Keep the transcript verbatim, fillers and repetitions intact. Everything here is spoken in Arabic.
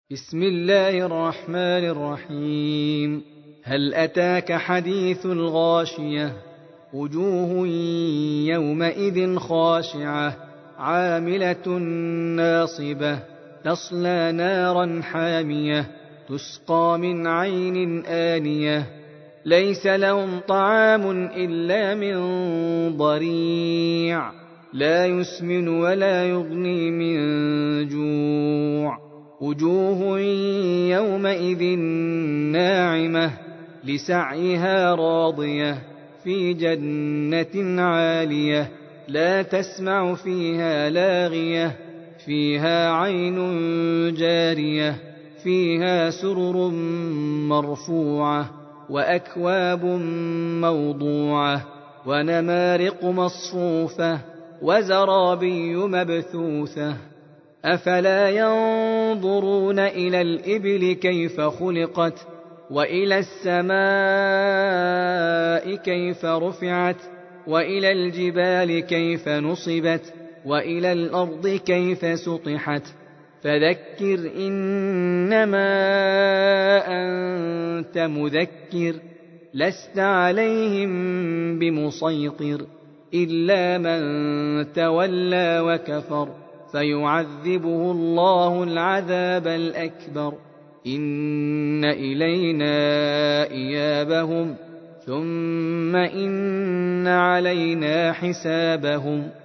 بسم الله الرحمن الرحيم. هل أتاك حديث الغاشية؟ وجوه يومئذ خاشعة عاملة ناصبة تصلى نارا حامية تسقى من عين آنية ليس لهم طعام إلا من ضريع لا يسمن ولا يغني من جوع. وجوه يومئذ ناعمة لسعيها راضية في جنة عالية لا تسمع فيها لاغية فيها عين جارية فيها سرر مرفوعة وأكواب موضوعة ونمارق مصفوفة وزرابي مبثوثة. أفلا ينظرون إلى الإبل كيف خلقت وإلى السماء كيف رفعت وإلى الجبال كيف نصبت وإلى الأرض كيف سطحت. فذكر إنما أنت مذكر لست عليهم بمسيطر إلا من تولى وكفر فيعذبه الله العذاب الأكبر. إن إلينا إيابهم ثم إن علينا حسابهم.